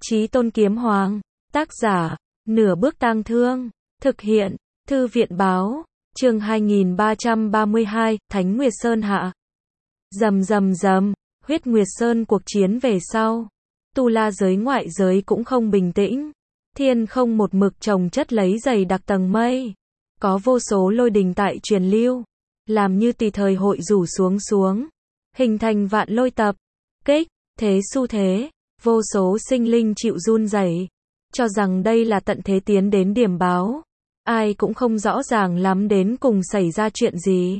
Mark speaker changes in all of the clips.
Speaker 1: Chí Tôn Kiếm Hoàng. Tác giả, Nửa Bước Tang Thương. Thực hiện, Thư viện Báo. Chương 2332, Thánh Nguyệt Sơn hạ. Rầm rầm rầm, Huyết Nguyệt Sơn cuộc chiến về sau. Tu La giới ngoại giới cũng không bình tĩnh. Thiên không một mực chồng chất lấy dày đặc tầng mây. Có vô số lôi đình tại truyền lưu. Làm như tùy thời hội rủ xuống. Hình thành vạn lôi tập. Kích, thế xu thế. Vô số sinh linh chịu run rẩy, cho rằng đây là tận thế tiến đến điểm báo. Ai cũng không rõ ràng lắm đến cùng xảy ra chuyện gì.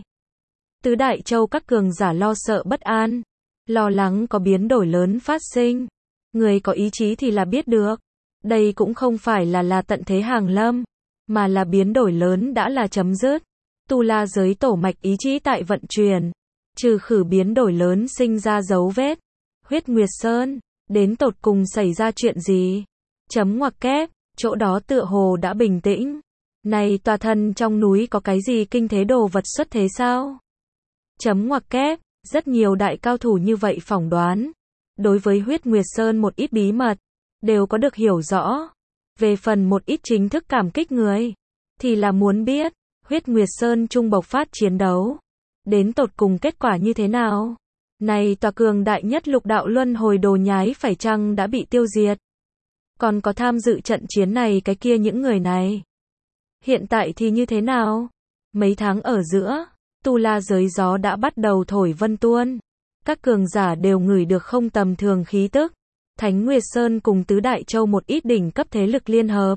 Speaker 1: Tứ Đại Châu các cường giả lo sợ bất an, lo lắng có biến đổi lớn phát sinh. Người có ý chí thì là biết được. Đây cũng không phải là tận thế hàng lâm, mà là biến đổi lớn đã là chấm dứt. Tu La giới tổ mạch ý chí tại vận chuyển, trừ khử biến đổi lớn sinh ra dấu vết. Huyết Nguyệt Sơn, đến tột cùng xảy ra chuyện gì? Chấm ngoặc kép, chỗ đó tựa hồ đã bình tĩnh. Này tòa thân trong núi có cái gì kinh thế đồ vật xuất thế sao? Chấm ngoặc kép, rất nhiều đại cao thủ như vậy phỏng đoán. Đối với Huyết Nguyệt Sơn một ít bí mật, đều có được hiểu rõ. Về phần một ít chính thức cảm kích người, thì là muốn biết, Huyết Nguyệt Sơn trung bộc phát chiến đấu. Đến tột cùng kết quả như thế nào? Này tòa cường đại nhất lục đạo luân hồi đồ nhái phải chăng đã bị tiêu diệt? Còn có tham dự trận chiến này cái kia những người này. Hiện tại thì như thế nào? Mấy tháng ở giữa, Tu La giới gió đã bắt đầu thổi vân tuôn. Các cường giả đều ngửi được không tầm thường khí tức. Thánh Nguyệt Sơn cùng Tứ Đại Châu một ít đỉnh cấp thế lực liên hợp.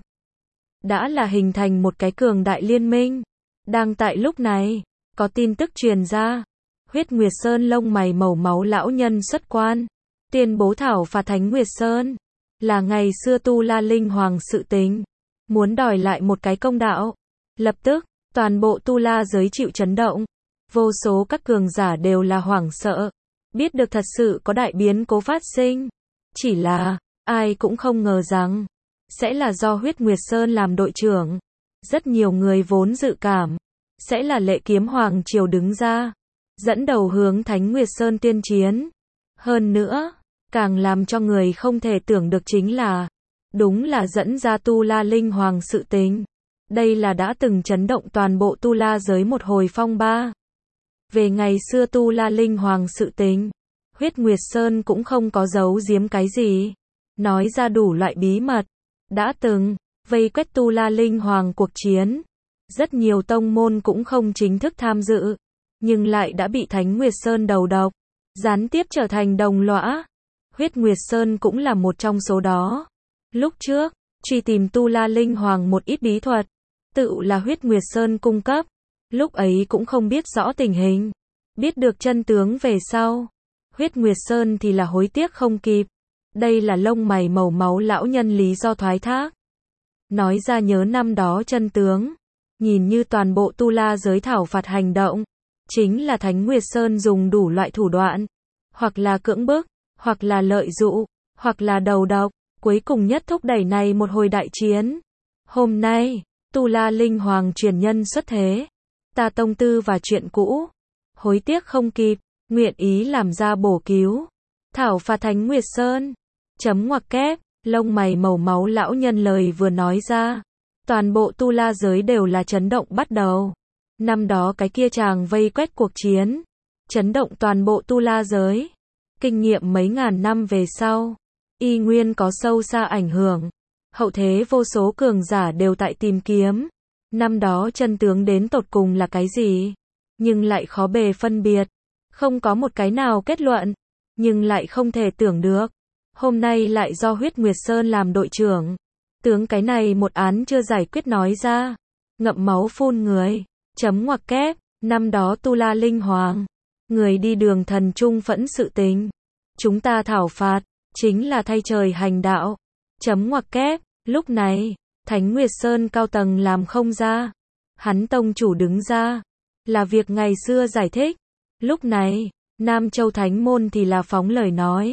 Speaker 1: Đã là hình thành một cái cường đại liên minh. Đang tại lúc này, có tin tức truyền ra. Huyết Nguyệt Sơn lông mày màu máu lão nhân xuất quan, tuyên bố thảo phạt Thánh Nguyệt Sơn, là ngày xưa Tu La Linh Hoàng sự tình, muốn đòi lại một cái công đạo. Lập tức, toàn bộ Tu La giới chịu chấn động, vô số các cường giả đều là hoảng sợ, biết được thật sự có đại biến cố phát sinh. Chỉ là, ai cũng không ngờ rằng, sẽ là do Huyết Nguyệt Sơn làm đội trưởng. Rất nhiều người vốn dự cảm, sẽ là Lệ Kiếm Hoàng triều đứng ra, dẫn đầu hướng Thánh Nguyệt Sơn tiên chiến. Hơn nữa, càng làm cho người không thể tưởng được chính là, đúng là dẫn ra Tu La Linh Hoàng sự tình. Đây là đã từng chấn động toàn bộ Tu La giới một hồi phong ba. Về ngày xưa Tu La Linh Hoàng sự tình, Huyết Nguyệt Sơn cũng không có giấu giếm cái gì, nói ra đủ loại bí mật. Đã từng vây quét Tu La Linh Hoàng cuộc chiến, rất nhiều tông môn cũng không chính thức tham dự, nhưng lại đã bị Thánh Nguyệt Sơn đầu độc, gián tiếp trở thành đồng lõa. Huyết Nguyệt Sơn cũng là một trong số đó. Lúc trước, truy tìm Tu La Linh Hoàng một ít bí thuật, tự là Huyết Nguyệt Sơn cung cấp. Lúc ấy cũng không biết rõ tình hình, biết được chân tướng về sau, Huyết Nguyệt Sơn thì là hối tiếc không kịp. Đây là lông mày màu máu lão nhân lý do thoái thác. Nói ra nhớ năm đó chân tướng, nhìn như toàn bộ Tu La giới thảo phạt hành động, chính là Thánh Nguyệt Sơn dùng đủ loại thủ đoạn, hoặc là cưỡng bức, hoặc là lợi dụ, hoặc là đầu độc, cuối cùng nhất thúc đẩy này một hồi đại chiến. Hôm nay, Tu La Linh Hoàng truyền nhân xuất thế, ta tông tư và chuyện cũ, hối tiếc không kịp, nguyện ý làm ra bổ cứu, thảo phạt Thánh Nguyệt Sơn. Chấm ngoặc kép, lông mày màu máu lão nhân lời vừa nói ra, toàn bộ Tu La giới đều là chấn động bắt đầu. Năm đó cái kia chàng vây quét cuộc chiến, chấn động toàn bộ Tu La giới. Kinh nghiệm mấy ngàn năm về sau, y nguyên có sâu xa ảnh hưởng. Hậu thế vô số cường giả đều tại tìm kiếm. Năm đó chân tướng đến tột cùng là cái gì? Nhưng lại khó bề phân biệt. Không có một cái nào kết luận. Nhưng lại không thể tưởng được. Hôm nay lại do Huyết Nguyệt Sơn làm đội trưởng. Tướng cái này một án chưa giải quyết nói ra. Ngậm máu phun người. Chấm ngoặc kép, năm đó Tu La Linh Hoàng, người đi đường thần trung phẫn sự tình. Chúng ta thảo phạt, chính là thay trời hành đạo. Chấm ngoặc kép, lúc này, Thánh Nguyệt Sơn cao tầng làm không ra. Hắn tông chủ đứng ra, là việc ngày xưa giải thích. Lúc này, Nam Châu Thánh Môn thì là phóng lời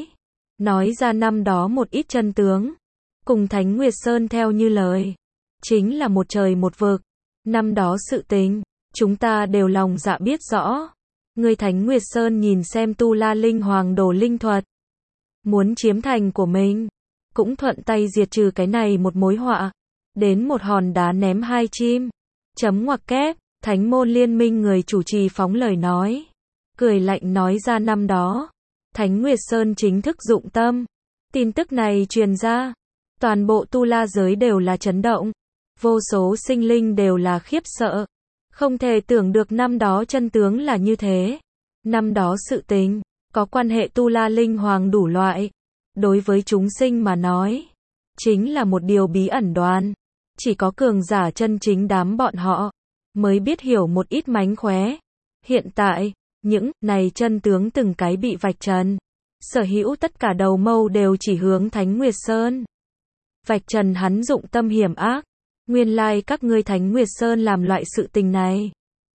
Speaker 1: nói ra năm đó một ít chân tướng. Cùng Thánh Nguyệt Sơn theo như lời, chính là một trời một vực. Năm đó sự tình, chúng ta đều lòng dạ biết rõ. Người Thánh Nguyệt Sơn nhìn xem Tu La Linh Hoàng đổ linh thuật, muốn chiếm thành của mình. cũng thuận tay diệt trừ cái này một mối họa. Đến một hòn đá ném hai chim. Chấm ngoặc kép, Thánh môn liên minh người chủ trì phóng lời nói. Cười lạnh nói ra năm đó, Thánh Nguyệt Sơn chính thức dụng tâm. Tin tức này truyền ra, toàn bộ tu la giới đều là chấn động. Vô số sinh linh đều là khiếp sợ. Không thể tưởng được năm đó chân tướng là như thế. Năm đó sự tình, có quan hệ tu la linh hoàng đủ loại. Đối với chúng sinh mà nói, chính là một điều bí ẩn đoán. Chỉ có cường giả chân chính đám bọn họ, mới biết hiểu một ít mánh khóe. Hiện tại, những này chân tướng từng cái bị vạch trần. Sở hữu tất cả đầu mâu đều chỉ hướng Thánh Nguyệt Sơn. Vạch trần hắn dụng tâm hiểm ác. Nguyên lai các ngươi Thánh Nguyệt Sơn làm loại sự tình này.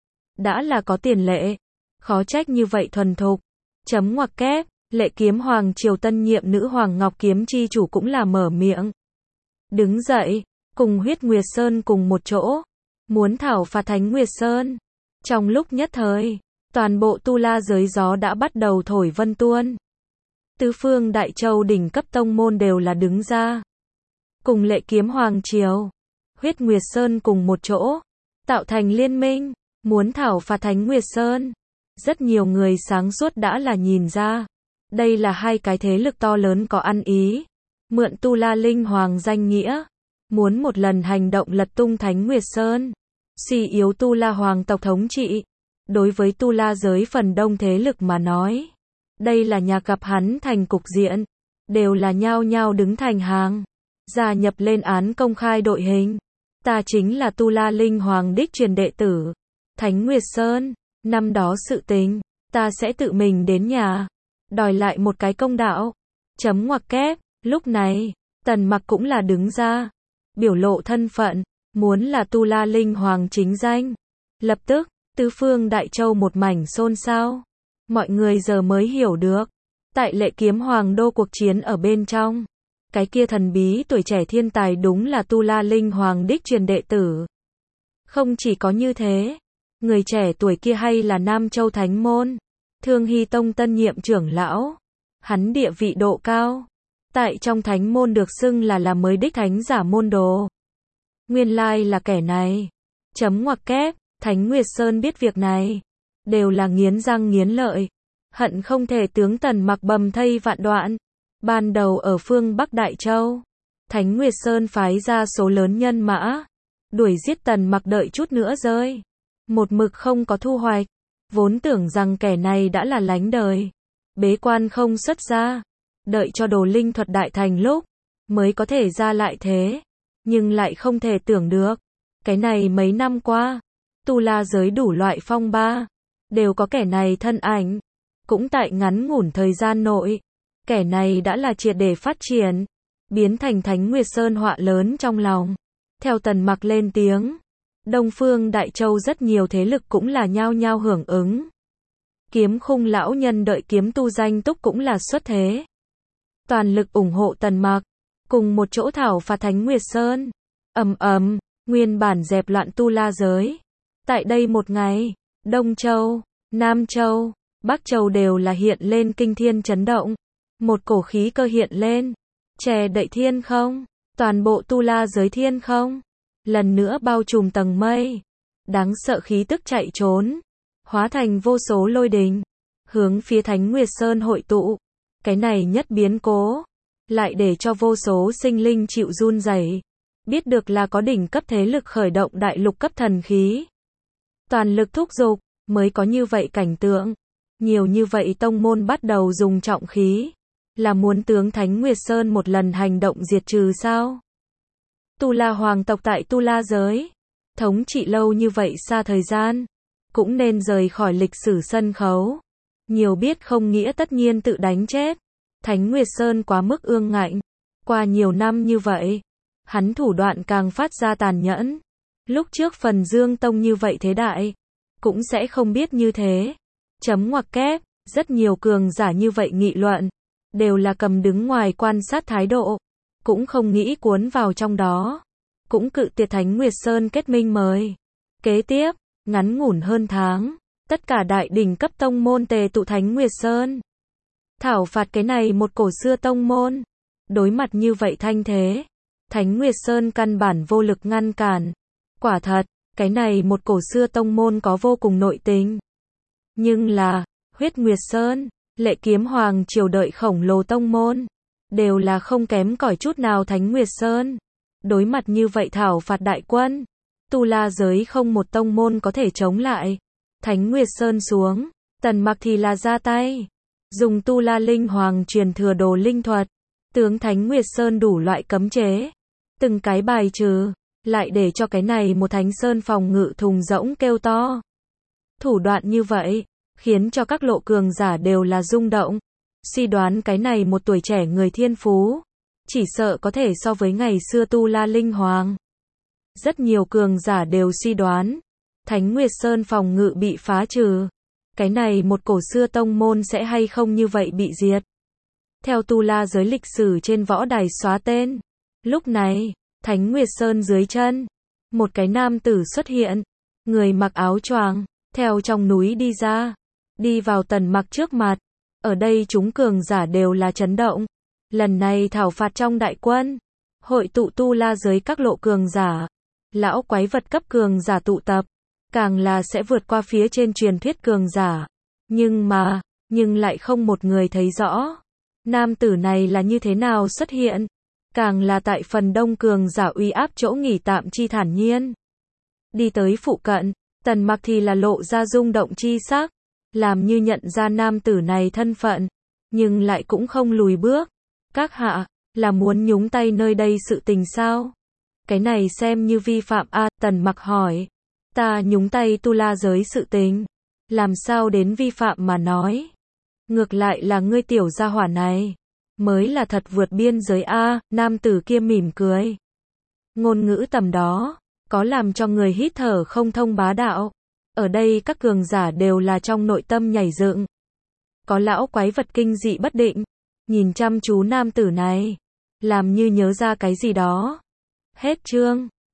Speaker 1: Đã là có tiền lệ. Khó trách như vậy thuần thục. Chấm ngoặc kép, Lệ Kiếm Hoàng triều tân nhiệm nữ hoàng Ngọc Kiếm chi chủ cũng là mở miệng. Đứng dậy, cùng Huyết Nguyệt Sơn cùng một chỗ. Muốn thảo phạt Thánh Nguyệt Sơn. Trong lúc nhất thời, toàn bộ tu la giới gió đã bắt đầu thổi vân tuôn. Tứ phương Đại Châu đỉnh cấp tông môn đều là đứng ra. Cùng Lệ Kiếm Hoàng triều, Huyết Nguyệt Sơn cùng một chỗ, tạo thành liên minh, muốn thảo phạt Thánh Nguyệt Sơn. Rất nhiều người sáng suốt đã là nhìn ra. Đây là hai cái thế lực to lớn có ăn ý. Mượn tu la linh hoàng danh nghĩa. Muốn một lần hành động lật tung Thánh Nguyệt Sơn. Suy yếu tu la hoàng tộc thống trị. Đối với tu la giới phần đông thế lực mà nói. Đây là nhà gặp hắn thành cục diện. Đều là nhao nhao đứng thành hàng. Gia nhập lên án công khai đội hình. Ta chính là tu la linh hoàng đích truyền đệ tử. Thánh Nguyệt Sơn, năm đó sự tình, ta sẽ tự mình đến nhà. Đòi lại một cái công đạo. Chấm ngoặc kép, lúc này, Tần Mặc cũng là đứng ra. Biểu lộ thân phận, muốn là tu la linh hoàng chính danh. Lập tức, tứ phương Đại Châu một mảnh xôn xao. Mọi người giờ mới hiểu được. Tại Lệ Kiếm Hoàng đô cuộc chiến ở bên trong. Cái kia thần bí tuổi trẻ thiên tài đúng là tu la linh hoàng đích truyền đệ tử. Không chỉ có như thế. Người trẻ tuổi kia hay là Nam Châu Thánh Môn. Thương Hy Tông tân nhiệm trưởng lão. Hắn địa vị độ cao. Tại trong Thánh Môn được xưng là mới đích thánh giả môn đồ. Nguyên lai là kẻ này. Chấm ngoặc kép, Thánh Nguyệt Sơn biết việc này. Đều là nghiến răng nghiến lợi. Hận không thể tướng Tần Mặc bầm thây vạn đoạn. Ban đầu ở phương Bắc Đại Châu. Thánh Nguyệt Sơn phái ra số lớn nhân mã. Đuổi giết Tần Mặc đợi chút nữa rơi. Một mực không có thu hoạch. Vốn tưởng rằng kẻ này đã là lánh đời. Bế quan không xuất ra. Đợi cho đồ linh thuật đại thành lúc. Mới có thể ra lại thế. Nhưng lại không thể tưởng được. Cái này mấy năm qua. Tu la giới đủ loại phong ba. Đều có kẻ này thân ảnh. Cũng tại ngắn ngủn thời gian nội. Kẻ này đã là triệt để phát triển. Biến thành Thánh Nguyệt Sơn họa lớn trong lòng. Theo Tần Mặc lên tiếng. Đông phương Đại Châu rất nhiều thế lực cũng là nhao nhao hưởng ứng. Kiếm Khung lão nhân đợi kiếm tu danh túc cũng là xuất thế. Toàn lực ủng hộ Tần Mặc. Cùng một chỗ thảo phạt Thánh Nguyệt Sơn. Nguyên bản dẹp loạn tu la giới. Tại đây một ngày, Đông Châu, Nam Châu, Bắc Châu đều là hiện lên kinh thiên chấn động. Một cổ khí cơ hiện lên. Che đậy thiên không. Toàn bộ tu la giới thiên không. Lần nữa bao trùm tầng mây. Đáng sợ khí tức chạy trốn. Hóa thành vô số lôi đình. Hướng phía Thánh Nguyệt Sơn hội tụ. Cái này nhất biến cố. Lại để cho vô số sinh linh chịu run rẩy. Biết được là có đỉnh cấp thế lực khởi động đại lục cấp thần khí. Toàn lực thúc giục. Mới có như vậy cảnh tượng. Nhiều như vậy tông môn bắt đầu dùng trọng khí. Là muốn tướng Thánh Nguyệt Sơn một lần hành động diệt trừ sao? Tu la hoàng tộc tại tu la giới. Thống trị lâu như vậy xa thời gian. Cũng nên rời khỏi lịch sử sân khấu. Nhiều biết không nghĩa tất nhiên tự đánh chết. Thánh Nguyệt Sơn quá mức ương ngạnh. Qua nhiều năm như vậy. Hắn thủ đoạn càng phát ra tàn nhẫn. Lúc trước phần Dương Tông như vậy thế đại. Cũng sẽ không biết như thế. Chấm ngoặc kép. Rất nhiều cường giả như vậy nghị luận. Đều là cầm đứng ngoài quan sát thái độ. Cũng không nghĩ cuốn vào trong đó. Cũng cự tuyệt Thánh Nguyệt Sơn kết minh mời. Kế tiếp, ngắn ngủn hơn tháng. Tất cả đại đỉnh cấp tông môn tề tụ Thánh Nguyệt Sơn. Thảo phạt cái này một cổ xưa tông môn. Đối mặt như vậy thanh thế, Thánh Nguyệt Sơn căn bản vô lực ngăn cản. Quả thật, cái này một cổ xưa tông môn có vô cùng nội tình. Nhưng là, Huyết Nguyệt Sơn, Lệ Kiếm Hoàng triều đợi khổng lồ tông môn, đều là không kém cỏi chút nào Thánh Nguyệt Sơn. Đối mặt như vậy thảo phạt đại quân, tu la giới không một tông môn có thể chống lại. Thánh Nguyệt Sơn xuống, Tần Mặc thì là ra tay, dùng tu la linh hoàng truyền thừa đồ linh thuật, tướng Thánh Nguyệt Sơn đủ loại cấm chế, từng cái bài trừ, lại để cho cái này một Thánh Sơn phòng ngự thùng rỗng kêu to. Thủ đoạn như vậy, khiến cho các lộ cường giả đều là rung động, suy đoán cái này một tuổi trẻ người thiên phú, chỉ sợ có thể so với ngày xưa tu la linh hoàng. Rất nhiều cường giả đều suy đoán, Thánh Nguyệt Sơn phòng ngự bị phá trừ, cái này một cổ xưa tông môn sẽ hay không như vậy bị diệt. Theo tu la giới lịch sử trên võ đài xóa tên, lúc này, Thánh Nguyệt Sơn dưới chân, một cái nam tử xuất hiện, người mặc áo choàng, theo trong núi đi ra, đi vào Tần Mặc trước mặt. Ở đây chúng cường giả đều là chấn động. Lần này thảo phạt trong đại quân, hội tụ tu la giới các lộ cường giả, lão quái vật cấp cường giả tụ tập, càng là sẽ vượt qua phía trên truyền thuyết cường giả. Nhưng lại không một người thấy rõ, nam tử này là như thế nào xuất hiện, càng là tại phần đông cường giả uy áp chỗ nghỉ tạm chi thản nhiên. Đi tới phụ cận, Tần Mặc thì là lộ ra rung động chi sắc, làm như nhận ra nam tử này thân phận, nhưng lại cũng không lùi bước. Các hạ, là muốn nhúng tay nơi đây sự tình sao? Cái này xem như vi phạm a? Tần Mặc hỏi. Ta nhúng tay tu la giới sự tình, làm sao đến vi phạm mà nói? Ngược lại là ngươi tiểu gia hỏa này, mới là thật vượt biên giới a? Nam tử kia mỉm cười. Ngôn ngữ tầm đó, có làm cho người hít thở không thông bá đạo. Ở đây các cường giả đều là trong nội tâm nhảy dựng. Có lão quái vật kinh dị bất định, nhìn chăm chú nam tử này, làm như nhớ ra cái gì đó. Hết chương.